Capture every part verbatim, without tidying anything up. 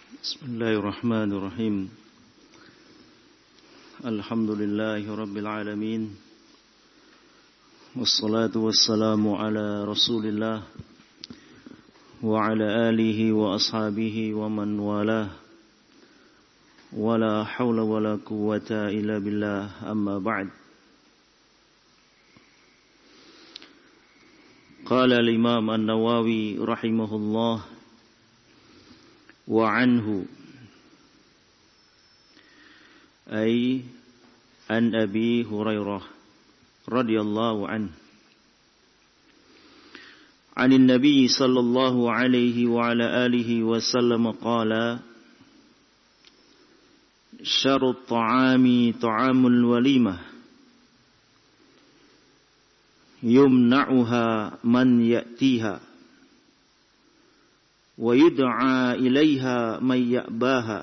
Bismillahirrahmanirrahim. Alhamdulillahi rabbil alamin. Wassalatu wassalamu ala Rasulillah wa ala alihi wa ashabihi wa man walah. Wala hawla wala quwwata illa billah, amma ba'd. Qala al-Imam An-Nawawi rahimahullah wa anhu ay an Abi Hurairah radhiyallahu anhu anin Nabi sallallahu alaihi wa ala alihi wa sallam qala syarrut ta'ami ta'amul walimah yumna'uha man ya'tiha wa yud'a ilaiha man ya'baha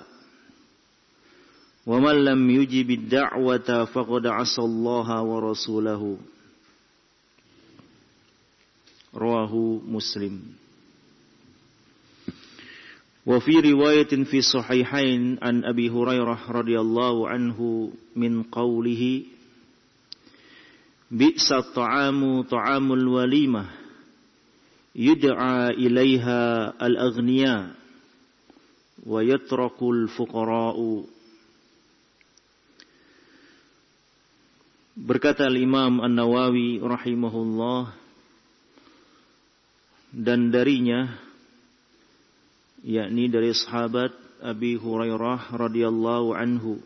wa man lam yujibid da'wata faqad 'asallaha wa rasulahu. Rawahu Muslim. Wa fi riwayatin fi sahihain an Abi Hurairah radhiyallahu anhu min qawlihi bi'sa ta'amu ta'amul walimah yud'a ilaiha al-aghniya wa yatrakul fuqara'u. Berkata Imam An-Nawawi rahimahullah, dan darinya, yakni dari sahabat Abi Hurairah radhiyallahu anhu,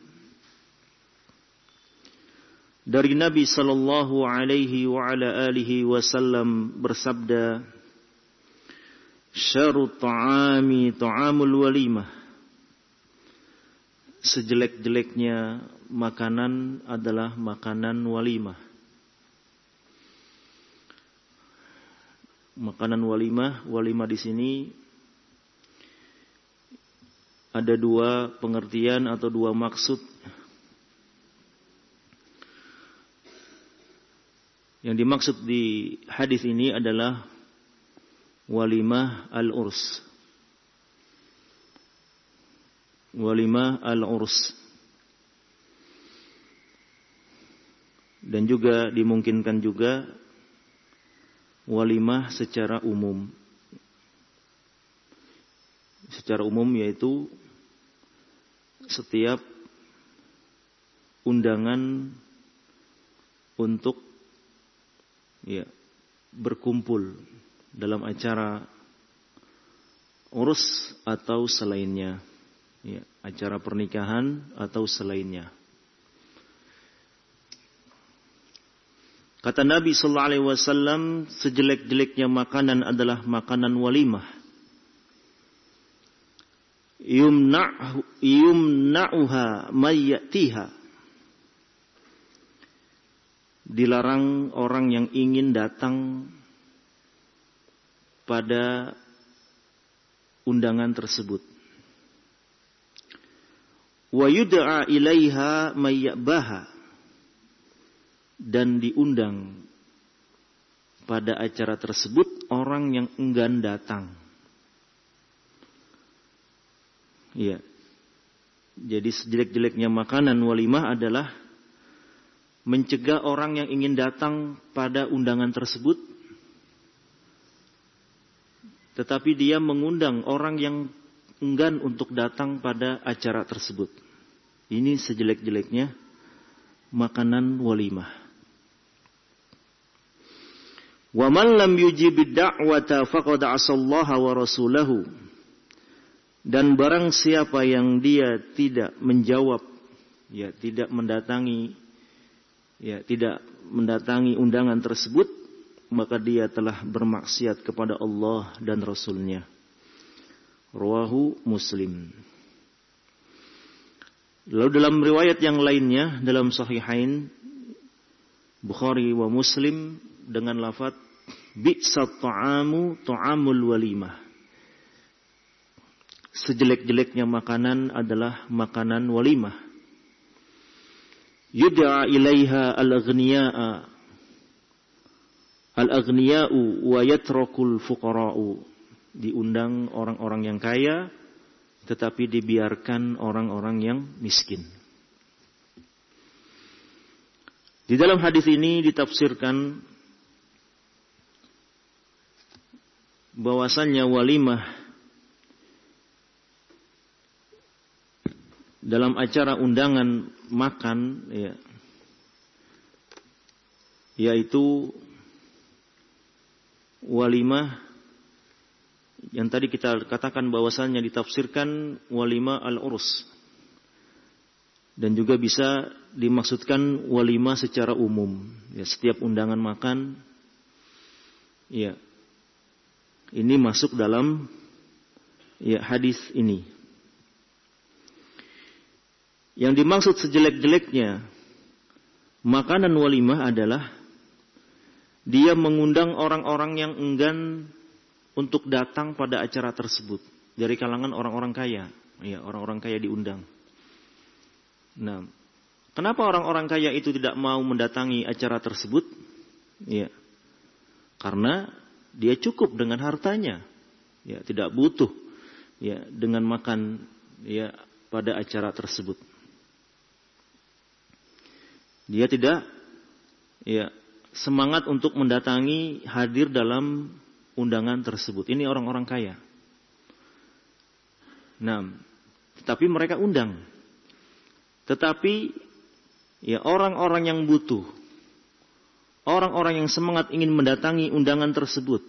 dari Nabi sallallahu alaihi wa ala alihi wasallam bersabda, syarrut ta'ami ta'amul walimah, sejelek-jeleknya makanan adalah makanan walimah. Makanan walimah, walimah di sini ada dua pengertian atau dua maksud. Yang dimaksud di hadis ini adalah walimah al-urs. Walimah al-urs. Dan juga dimungkinkan juga walimah secara umum. Secara umum yaitu setiap undangan untuk ya berkumpul dalam acara urus atau selainnya, ya, acara pernikahan atau selainnya. Kata Nabi sallallahu alaihi wasallam, sejelek-jeleknya makanan adalah makanan walimah. Yumna'u yumna'uha mayyatiha. Dilarang orang yang ingin datang pada undangan tersebut. Wa yud'a ilaiha mayyabaha, dan diundang pada acara tersebut orang yang enggan datang. Iya. Jadi sejelek-jeleknya makanan walimah adalah mencegah orang yang ingin datang pada undangan tersebut, tetapi dia mengundang orang yang enggan untuk datang pada acara tersebut. Ini sejelek-jeleknya makanan walimah. Wa man lam yujibid da'wata faqad 'asallaha wa rasulahu. Dan barang siapa yang dia tidak menjawab, ya tidak mendatangi, ya tidak mendatangi undangan tersebut, maka dia telah bermaksiat kepada Allah dan Rasulnya. Rawahu Muslim. Lalu dalam riwayat yang lainnya dalam Sahihain Bukhari wa Muslim dengan lafaz bi'sat ta'amu ta'amul walimah. Sejelek-jeleknya makanan adalah makanan walimah. Yud'a ilaiha al-aghniya'a al-aghniya'u wa yatrakul fuqara'u. Diundang orang-orang yang kaya, tetapi dibiarkan orang-orang yang miskin. Di dalam hadis ini ditafsirkan bahwasannya walimah dalam acara undangan makan, ya, yaitu walimah yang tadi kita katakan bahwasannya ditafsirkan walimah al-urus, dan juga bisa dimaksudkan walimah secara umum, ya, setiap undangan makan, ya, ini masuk dalam, ya, hadis ini. Yang dimaksud sejelek-jeleknya makanan walimah adalah dia mengundang orang-orang yang enggan untuk datang pada acara tersebut dari kalangan orang-orang kaya, ya, orang-orang kaya diundang. Nah, kenapa orang-orang kaya itu tidak mau mendatangi acara tersebut? Ya, karena dia cukup dengan hartanya, ya, tidak butuh, ya, dengan makan, ya, pada acara tersebut. Dia tidak, ya, semangat untuk mendatangi, hadir dalam undangan tersebut. Ini orang-orang kaya. Nah, tetapi mereka undang. Tetapi, ya, orang-orang yang butuh, orang-orang yang semangat ingin mendatangi undangan tersebut,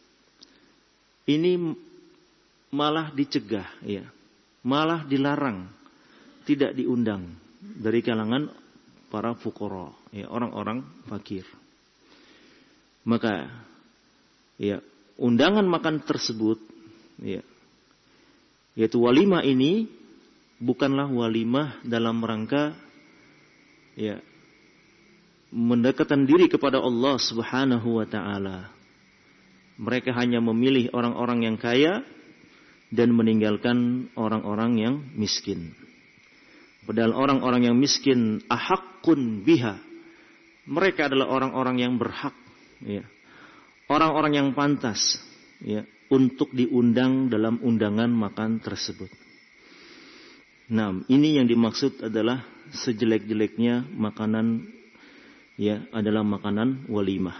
ini malah dicegah, ya, malah dilarang, tidak diundang dari kalangan para fuqara, ya, orang-orang fakir. Maka, ya, undangan makan tersebut, ya, yaitu walimah ini bukanlah walimah dalam rangka, ya, mendekatkan diri kepada Allah Subhanahu wa taala. Mereka hanya memilih orang-orang yang kaya dan meninggalkan orang-orang yang miskin. Padahal orang-orang yang miskin ahaqqun biha. Mereka adalah orang-orang yang berhak, ya, orang-orang yang pantas, ya, untuk diundang dalam undangan makan tersebut. Nah, ini yang dimaksud adalah sejelek-jeleknya makanan, ya, adalah makanan walimah.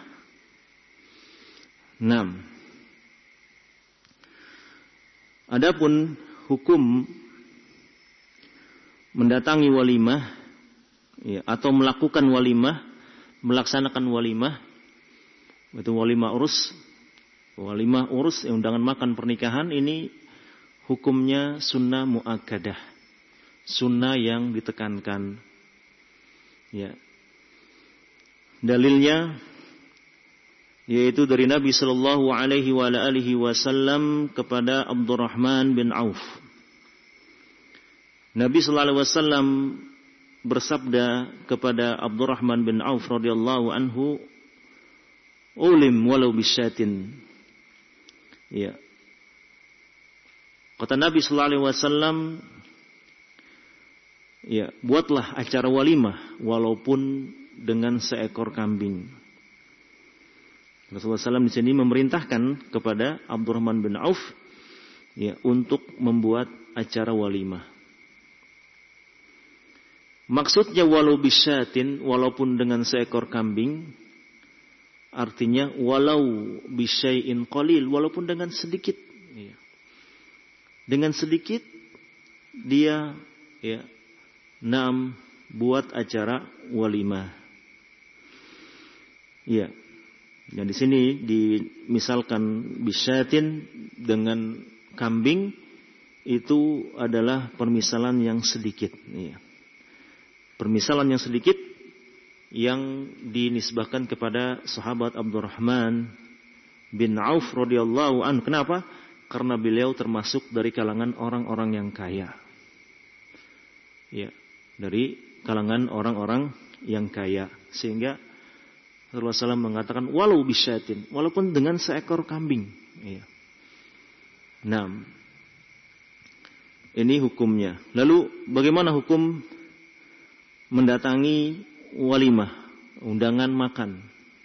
Nah, adapun hukum mendatangi walimah, ya, atau melakukan walimah, melaksanakan walimah, itu walimah urus, walimah urus, ya, undangan makan pernikahan, ini hukumnya sunnah muakkadah, sunnah yang ditekankan, ya. Dalilnya yaitu dari Nabi Sallallahu Alaihi Wasallam kepada Abdurrahman bin Auf. Nabi Sallallahu Alaihi Wasallam bersabda kepada Abdurrahman bin Auf radhiyallahu anhu, "Ulim walau bisyatin." Ya. Kata Nabi Sallallahu Alaihi Wasallam, ya, buatlah acara walimah walaupun dengan seekor kambing. Rasulullah shallallahu alaihi wasallam di sini memerintahkan kepada Abdurrahman bin Auf, ya, untuk membuat acara walimah. Maksudnya walau bisyatin, walaupun dengan seekor kambing, artinya walau bisyai'in qalil, walaupun dengan sedikit, ya. Dengan sedikit dia, ya, nam buat acara walimah. Ya. Dan di sini dimisalkan bisyatin dengan kambing, itu adalah permisalan yang sedikit, ya. Permisalan yang sedikit yang dinisbahkan kepada sahabat Abdurrahman bin Auf radhiyallahu anhu. Kenapa? Karena beliau termasuk dari kalangan orang-orang yang kaya. Ya, dari kalangan orang-orang yang kaya, sehingga Rasulullah shallallahu alaihi wasallam mengatakan walau bisyatin, walaupun dengan seekor kambing. Ya. Nah, ini hukumnya. Lalu bagaimana hukum mendatangi walimah, undangan makan?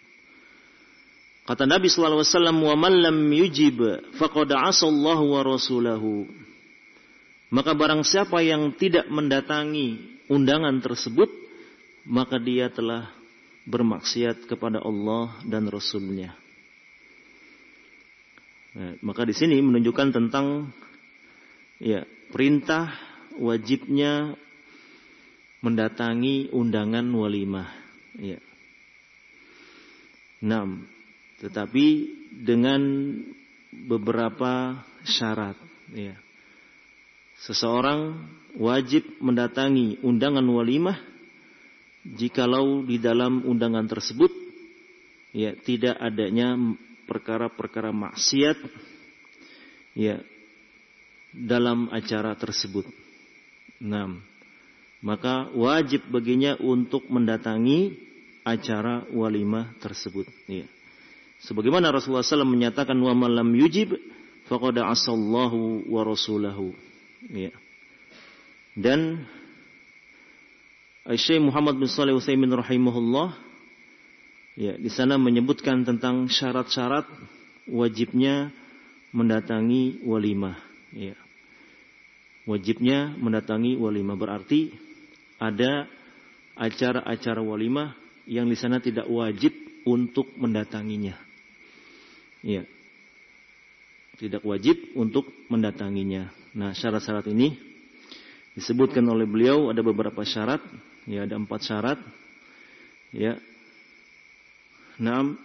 Kata Nabi sallallahu alaihi wasallam, "Wa man lam yujib faqad 'asallahu wa rasulahu." Maka barang siapa yang tidak mendatangi undangan tersebut, maka dia telah bermaksiat kepada Allah dan Rasul-Nya. Nah, maka di sini menunjukkan tentang ya perintah wajibnya mendatangi undangan walimah. Ya. Nah, tetapi dengan beberapa syarat. Ya. Seseorang wajib mendatangi undangan walimah jikalau di dalam undangan tersebut ya tidak adanya perkara-perkara maksiat ya dalam acara tersebut. Nah, maka wajib baginya untuk mendatangi acara walimah tersebut. Ya. Sebagaimana Rasulullah shallallahu alaihi wasallam menyatakan wa man lam yujib faqad asallahu wa rasulahu. Ya. Dan Syekh Muhammad bin Shalih Al-Utsaimin rahimahullah ya di sana menyebutkan tentang syarat-syarat wajibnya mendatangi walimah. Ya. Wajibnya mendatangi walimah berarti ada acara-acara walimah yang di sana tidak wajib untuk mendatanginya. Ya. Tidak wajib untuk mendatanginya. Nah, syarat-syarat ini disebutkan oleh beliau ada beberapa syarat, ya ada empat syarat, ya. Nah,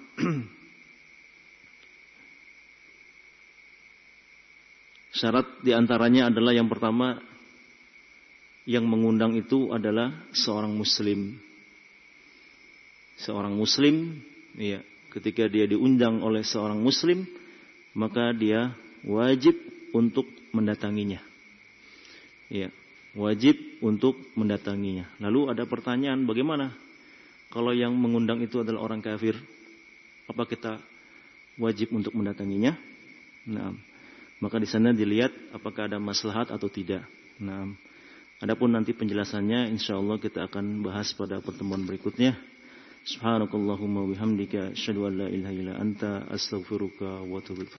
syarat diantaranya adalah yang pertama, yang mengundang itu adalah seorang muslim. Seorang muslim, ya, ketika dia diundang oleh seorang muslim, maka dia wajib untuk mendatanginya. Ya, wajib untuk mendatanginya. Lalu ada pertanyaan, bagaimana kalau yang mengundang itu adalah orang kafir? Apa kita wajib untuk mendatanginya? Nah, maka di sana dilihat apakah ada maslahat atau tidak. Nah, adapun nanti penjelasannya insyaallah kita akan bahas pada pertemuan berikutnya. Subhanakallahumma wa bihamdika asyhadu an la ilaha illa anta astaghfiruka wa atubu ilaik.